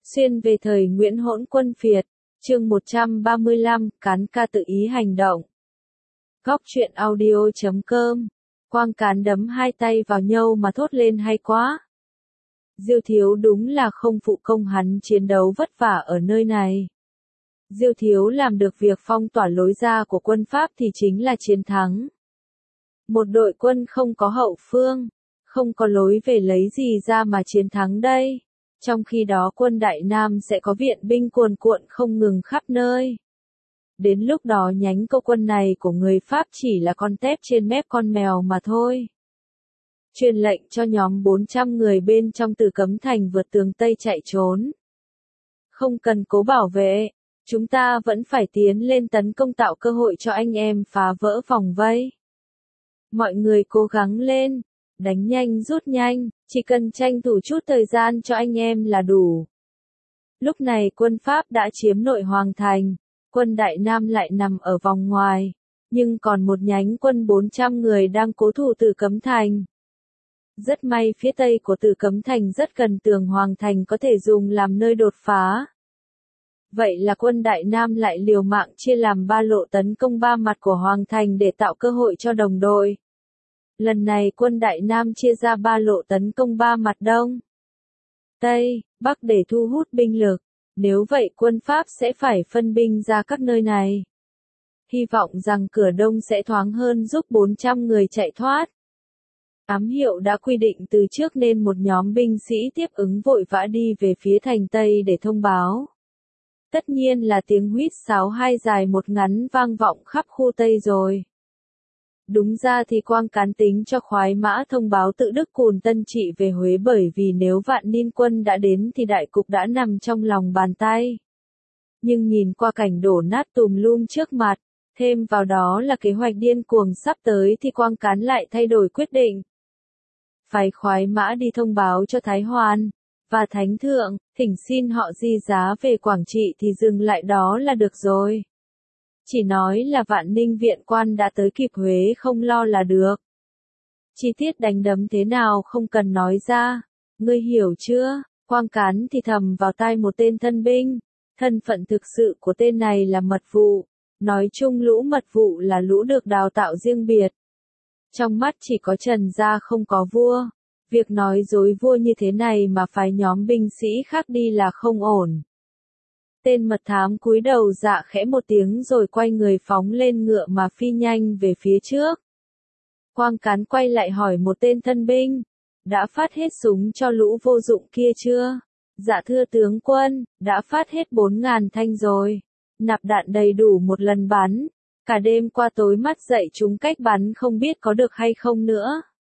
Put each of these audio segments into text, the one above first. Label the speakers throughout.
Speaker 1: Xuyên về thời Nguyễn Hỗn Quân Phiệt, chương 135, Cán ca tự ý hành động. Góc truyện audio.com. Quang Cán đấm hai tay vào nhau mà thốt lên hay quá. Diêu Thiếu đúng là không phụ công hắn chiến đấu vất vả ở nơi này. Diêu Thiếu làm được việc phong tỏa lối ra của quân Pháp thì chính là chiến thắng. Một đội quân không có hậu phương, không có lối về lấy gì ra mà chiến thắng đây. Trong khi đó quân Đại Nam sẽ có viện binh cuồn cuộn không ngừng khắp nơi. Đến lúc đó nhánh câu quân này của người Pháp chỉ là con tép trên mép con mèo mà thôi. Truyền lệnh cho nhóm 400 người bên trong Tử Cấm Thành vượt tường Tây chạy trốn. Không cần cố bảo vệ, chúng ta vẫn phải tiến lên tấn công tạo cơ hội cho anh em phá vỡ vòng vây. Mọi người cố gắng lên, đánh nhanh rút nhanh, chỉ cần tranh thủ chút thời gian cho anh em là đủ. Lúc này quân Pháp đã chiếm nội Hoàng Thành, quân Đại Nam lại nằm ở vòng ngoài, nhưng còn một nhánh quân 400 người đang cố thủ Tử Cấm Thành. Rất may phía tây của Tử Cấm Thành rất gần tường Hoàng Thành có thể dùng làm nơi đột phá. Vậy là quân Đại Nam lại liều mạng chia làm 3 lộ tấn công 3 mặt của Hoàng Thành để tạo cơ hội cho đồng đội. Lần này quân Đại Nam chia ra 3 lộ tấn công 3 mặt Đông, Tây, Bắc để thu hút binh lực. Nếu vậy quân Pháp sẽ phải phân binh ra các nơi này. Hy vọng rằng cửa Đông sẽ thoáng hơn giúp 400 người chạy thoát. Ám hiệu đã quy định từ trước nên một nhóm binh sĩ tiếp ứng vội vã đi về phía thành Tây để thông báo. Tất nhiên là tiếng huýt sáo hai dài một ngắn vang vọng khắp khu Tây rồi. Đúng ra thì Quang Cán tính cho khoái mã thông báo tự Đức Cùn Tân Trị về Huế, bởi vì nếu Vạn Niên quân đã đến thì đại cục đã nằm trong lòng bàn tay. Nhưng nhìn qua cảnh đổ nát tùm lum trước mặt, thêm vào đó là kế hoạch điên cuồng sắp tới thì Quang Cán lại thay đổi quyết định. Phái khoái mã đi thông báo cho Thái Hoàn và Thánh Thượng, thỉnh xin họ di giá về Quảng Trị thì dừng lại đó là được rồi. Chỉ nói là Vạn Ninh viện quan đã tới kịp Huế không lo là được. Chi tiết đánh đấm thế nào không cần nói ra, ngươi hiểu chưa? Quang Cán thì thầm vào tai một tên thân binh, thân phận thực sự của tên này là mật vụ, nói chung lũ mật vụ là lũ được đào tạo riêng biệt. Trong mắt chỉ có Trần gia không có vua, việc nói dối vua như thế này mà phái nhóm binh sĩ khác đi là không ổn. Tên mật thám cúi đầu dạ khẽ một tiếng rồi quay người phóng lên ngựa mà phi nhanh về phía trước. Quang Cán quay lại hỏi một tên thân binh, đã phát hết súng cho lũ vô dụng kia chưa? Dạ thưa tướng quân, đã phát hết 4.000 thanh rồi. Nạp đạn đầy đủ một lần bắn. Cả đêm qua tối mắt dậy chúng cách bắn không biết có được hay không nữa.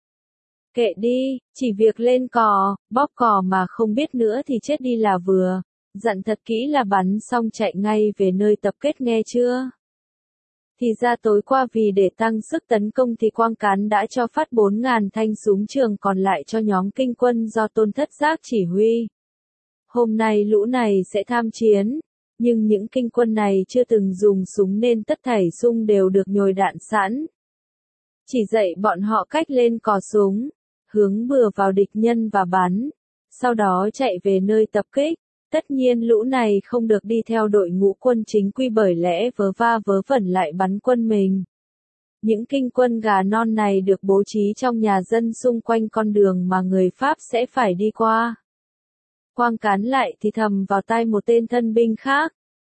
Speaker 1: Kệ đi, chỉ việc lên cò, bóp cò mà không biết nữa thì chết đi là vừa. Dặn thật kỹ là bắn xong chạy ngay về nơi tập kết nghe chưa? Thì ra tối qua vì để tăng sức tấn công thì Quang Cán đã cho phát 4.000 thanh súng trường còn lại cho nhóm kinh quân do Tôn Thất Giác chỉ huy. Hôm nay lũ này sẽ tham chiến, nhưng những kinh quân này chưa từng dùng súng nên tất thảy súng đều được nhồi đạn sẵn. Chỉ dạy bọn họ cách lên cò súng, hướng bừa vào địch nhân và bắn, sau đó chạy về nơi tập kích. Tất nhiên lũ này không được đi theo đội ngũ quân chính quy bởi lẽ vớ va vớ vẩn lại bắn quân mình. Những kinh quân gà non này được bố trí trong nhà dân xung quanh con đường mà người Pháp sẽ phải đi qua. Quang Cán lại thì thầm vào tai một tên thân binh khác.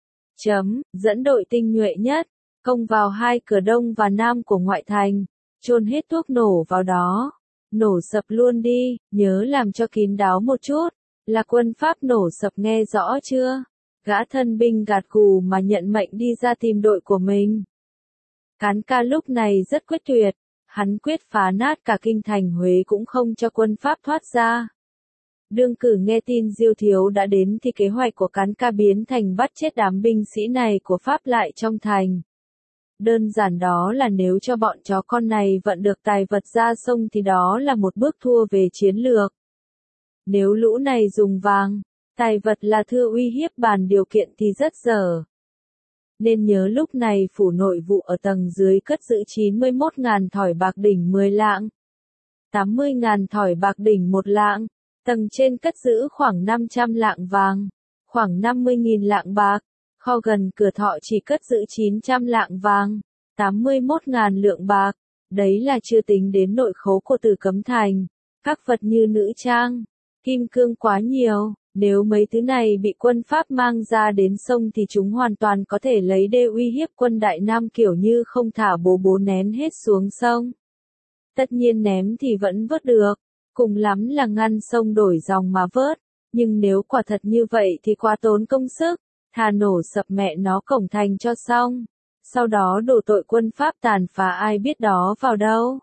Speaker 1: Dẫn đội tinh nhuệ nhất, công vào 2 cửa Đông và Nam của ngoại thành, chôn hết thuốc nổ vào đó. Nổ sập luôn đi, nhớ làm cho kín đáo một chút. Là quân Pháp nổ sập nghe rõ chưa? Gã thân binh gạt gù mà nhận mệnh đi ra tìm đội của mình. Cán ca lúc này rất quyết tuyệt, hắn quyết phá nát cả kinh thành Huế cũng không cho quân Pháp thoát ra. Đương cử nghe tin Diêu Thiếu đã đến thì kế hoạch của Cán ca biến thành bắt chết đám binh sĩ này của Pháp lại trong thành. Đơn giản đó là nếu cho bọn chó con này vận được tài vật ra sông thì đó là một bước thua về chiến lược. Nếu lũ này dùng vàng, tài vật là thưa uy hiếp bàn điều kiện thì rất dở. Nên nhớ lúc này phủ nội vụ ở tầng dưới cất giữ 91.000 thỏi bạc đỉnh 10 lạng, 80.000 thỏi bạc đỉnh 1 lạng, tầng trên cất giữ khoảng 500 lạng vàng. khoảng 50.000 lạng bạc, kho gần cửa Thọ chỉ cất giữ 900 lạng vàng, 81.000 lượng bạc, đấy là chưa tính đến nội khố của Tử Cấm Thành, các vật như nữ trang, kim cương quá nhiều, nếu mấy thứ này bị quân Pháp mang ra đến sông thì chúng hoàn toàn có thể lấy đê uy hiếp quân Đại Nam kiểu như không thả bố ném hết xuống sông. Tất nhiên ném thì vẫn vớt được, cùng lắm là ngăn sông đổi dòng mà vớt, nhưng nếu quả thật như vậy thì quá tốn công sức, thà nổ sập mẹ nó cổng thành cho xong, sau đó đổ tội quân Pháp tàn phá ai biết đó vào đâu.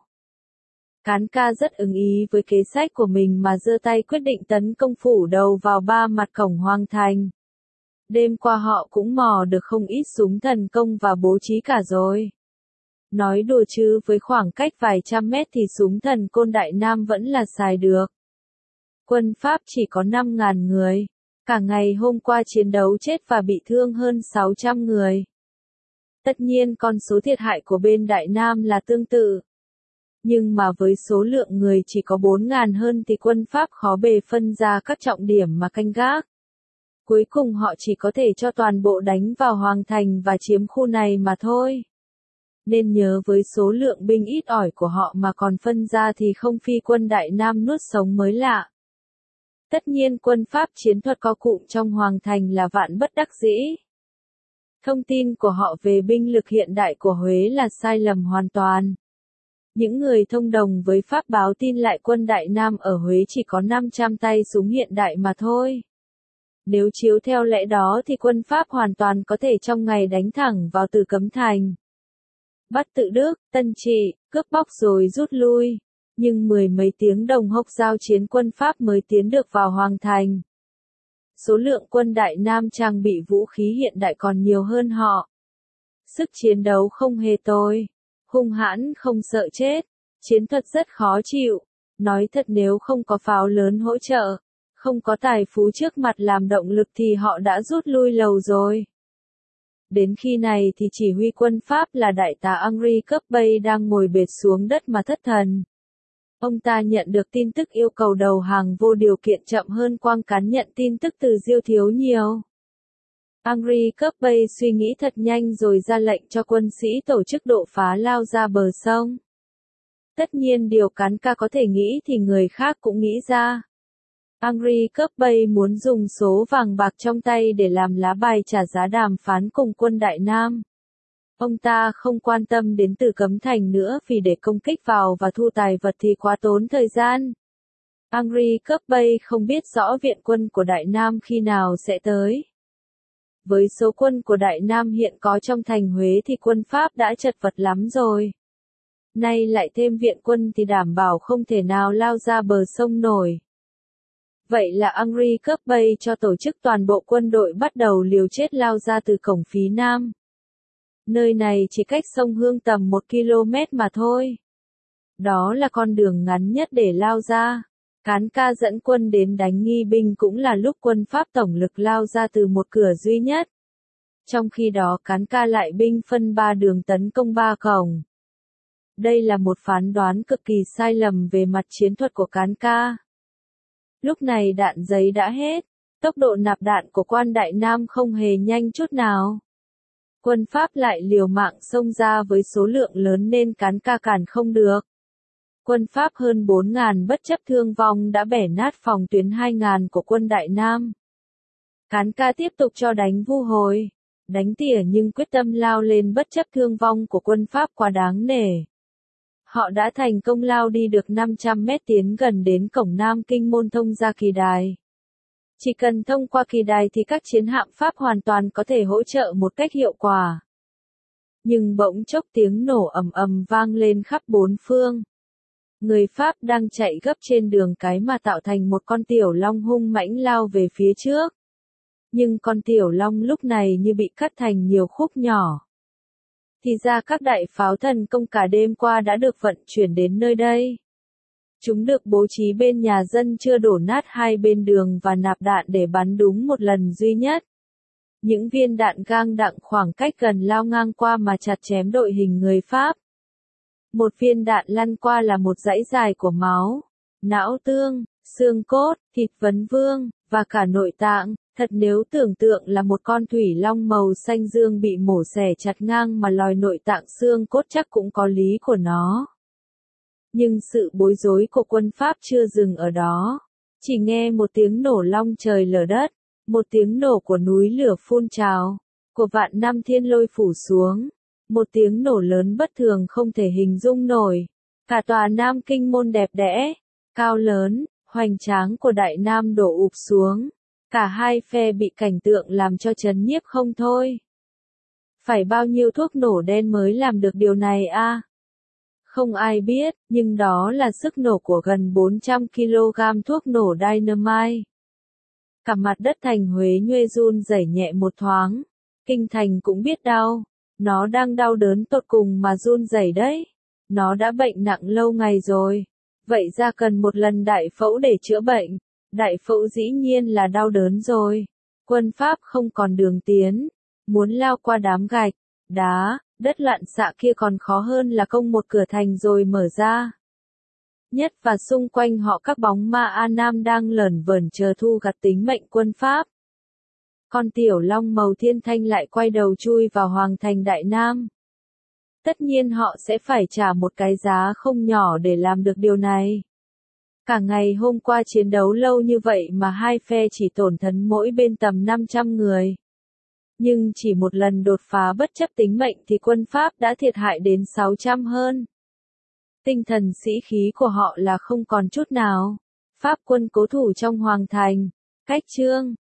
Speaker 1: Cán Ca rất ưng ý với kế sách của mình mà giơ tay quyết định tấn công phủ đầu vào ba mặt cổng Hoàng Thành. Đêm qua họ cũng mò được không ít súng thần công và bố trí cả rồi. Nói đùa chứ với khoảng cách vài trăm mét thì súng thần côn Đại Nam vẫn là xài được. Quân Pháp chỉ có 5.000 người, cả ngày hôm qua chiến đấu chết và bị thương hơn 600 người. Tất nhiên con số thiệt hại của bên Đại Nam là tương tự. Nhưng mà với số lượng người chỉ có 4.000 hơn thì quân Pháp khó bề phân ra các trọng điểm mà canh gác. Cuối cùng họ chỉ có thể cho toàn bộ đánh vào Hoàng Thành và chiếm khu này mà thôi. Nên nhớ với số lượng binh ít ỏi của họ mà còn phân ra thì không phi quân Đại Nam nuốt sống mới lạ. Tất nhiên quân Pháp chiến thuật co cụm trong Hoàng Thành là vạn bất đắc dĩ. Thông tin của họ về binh lực hiện đại của Huế là sai lầm hoàn toàn. Những người thông đồng với Pháp báo tin lại quân Đại Nam ở Huế chỉ có 500 tay súng hiện đại mà thôi. Nếu chiếu theo lẽ đó thì quân Pháp hoàn toàn có thể trong ngày đánh thẳng vào Tử Cấm Thành. Bắt Tự Đức, Tân Trị, cướp bóc rồi rút lui. Nhưng mười mấy tiếng đồng hộc giao chiến quân Pháp mới tiến được vào Hoàng Thành. Số lượng quân Đại Nam trang bị vũ khí hiện đại còn nhiều hơn họ. Sức chiến đấu không hề tồi. Hung hãn không sợ chết. Chiến thuật rất khó chịu. Nói thật nếu không có pháo lớn hỗ trợ, không có tài phú trước mặt làm động lực thì họ đã rút lui lâu rồi. Đến khi này thì chỉ huy quân Pháp là đại tá Henri Coppey đang ngồi bệt xuống đất mà thất thần. Ông ta nhận được tin tức yêu cầu đầu hàng vô điều kiện chậm hơn Quang Cán nhận tin tức từ Diêu Thiếu nhiều. Henri Coppey suy nghĩ thật nhanh rồi ra lệnh cho quân sĩ tổ chức độ phá lao ra bờ sông. Tất nhiên điều Cán Ca có thể nghĩ thì người khác cũng nghĩ ra. Henri Coppey muốn dùng số vàng bạc trong tay để làm lá bài trả giá đàm phán cùng quân Đại Nam. Ông ta không quan tâm đến Tử Cấm Thành nữa vì để công kích vào và thu tài vật thì quá tốn thời gian. Henri Coppey không biết rõ viện quân của Đại Nam khi nào sẽ tới. Với số quân của Đại Nam hiện có trong thành Huế thì quân Pháp đã chật vật lắm rồi. Nay lại thêm viện quân thì đảm bảo không thể nào lao ra bờ sông nổi. Vậy là Henri Coppey cho tổ chức toàn bộ quân đội bắt đầu liều chết lao ra từ cổng Phí Nam. Nơi này chỉ cách sông Hương tầm 1 km mà thôi. Đó là con đường ngắn nhất để lao ra. Cán Ca dẫn quân đến đánh Nghi Binh cũng là lúc quân Pháp tổng lực lao ra từ một cửa duy nhất. Trong khi đó Cán Ca lại binh phân 3 đường tấn công 3 cổng. Đây là một phán đoán cực kỳ sai lầm về mặt chiến thuật của Cán Ca. Lúc này đạn giấy đã hết, tốc độ nạp đạn của quan Đại Nam không hề nhanh chút nào. Quân Pháp lại liều mạng xông ra với số lượng lớn nên Cán Ca cản không được. Quân Pháp hơn 4.000 bất chấp thương vong đã bẻ nát phòng tuyến 2.000 của quân Đại Nam. Cán Ca tiếp tục cho đánh vu hồi, đánh tỉa nhưng quyết tâm lao lên bất chấp thương vong của quân Pháp quá đáng nể. Họ đã thành công lao đi được 500 mét tiến gần đến cổng Nam Kinh môn thông ra Kỳ Đài. Chỉ cần thông qua Kỳ Đài thì các chiến hạm Pháp hoàn toàn có thể hỗ trợ một cách hiệu quả. Nhưng bỗng chốc tiếng nổ ầm ầm vang lên khắp bốn phương. Người Pháp đang chạy gấp trên đường cái mà tạo thành một con tiểu long hung mãnh lao về phía trước. Nhưng con tiểu long lúc này như bị cắt thành nhiều khúc nhỏ. Thì ra các đại pháo thần công cả đêm qua đã được vận chuyển đến nơi đây. Chúng được bố trí bên nhà dân chưa đổ nát hai bên đường và nạp đạn để bắn đúng một lần duy nhất. Những viên đạn gang đặng khoảng cách gần lao ngang qua mà chặt chém đội hình người Pháp. Một viên đạn lăn qua là một dãy dài của máu, não tương, xương cốt, thịt vấn vương, và cả nội tạng. Thật nếu tưởng tượng là một con thủy long màu xanh dương bị mổ xẻ chặt ngang mà lòi nội tạng xương cốt chắc cũng có lý của nó. Nhưng sự bối rối của quân Pháp chưa dừng ở đó. Chỉ nghe một tiếng nổ long trời lở đất, một tiếng nổ của núi lửa phun trào, của vạn năm thiên lôi phủ xuống, một tiếng nổ lớn bất thường không thể hình dung nổi. Cả tòa Nam Kinh môn đẹp đẽ, cao lớn, hoành tráng của Đại Nam đổ ụp xuống. Cả hai phe bị cảnh tượng làm cho chấn nhiếp không thôi. Phải bao nhiêu thuốc nổ đen mới làm được điều này a? Không ai biết, nhưng đó là sức nổ của gần 400 kg thuốc nổ dynamite. Cả mặt đất thành Huế nhuê run rẩy nhẹ một thoáng. Kinh thành cũng biết đau. Nó đang đau đớn tột cùng mà run rẩy đấy. Nó đã bệnh nặng lâu ngày rồi. Vậy ra cần một lần đại phẫu để chữa bệnh. Đại phẫu dĩ nhiên là đau đớn rồi. Quân Pháp không còn đường tiến. Muốn lao qua đám gạch, đá, đất lặn xạ kia còn khó hơn là công một cửa thành rồi mở ra. Nhất và xung quanh họ các bóng ma A Nam đang lởn vởn chờ thu gặt tính mệnh quân Pháp. Con tiểu long màu thiên thanh lại quay đầu chui vào hoàng thành Đại Nam. Tất nhiên họ sẽ phải trả một cái giá không nhỏ để làm được điều này. Cả ngày hôm qua chiến đấu lâu như vậy mà hai phe chỉ tổn thất mỗi bên tầm 500 người. Nhưng chỉ một lần đột phá bất chấp tính mệnh thì quân Pháp đã thiệt hại đến 600 hơn. Tinh thần sĩ khí của họ là không còn chút nào. Pháp quân cố thủ trong hoàng thành, cách trương,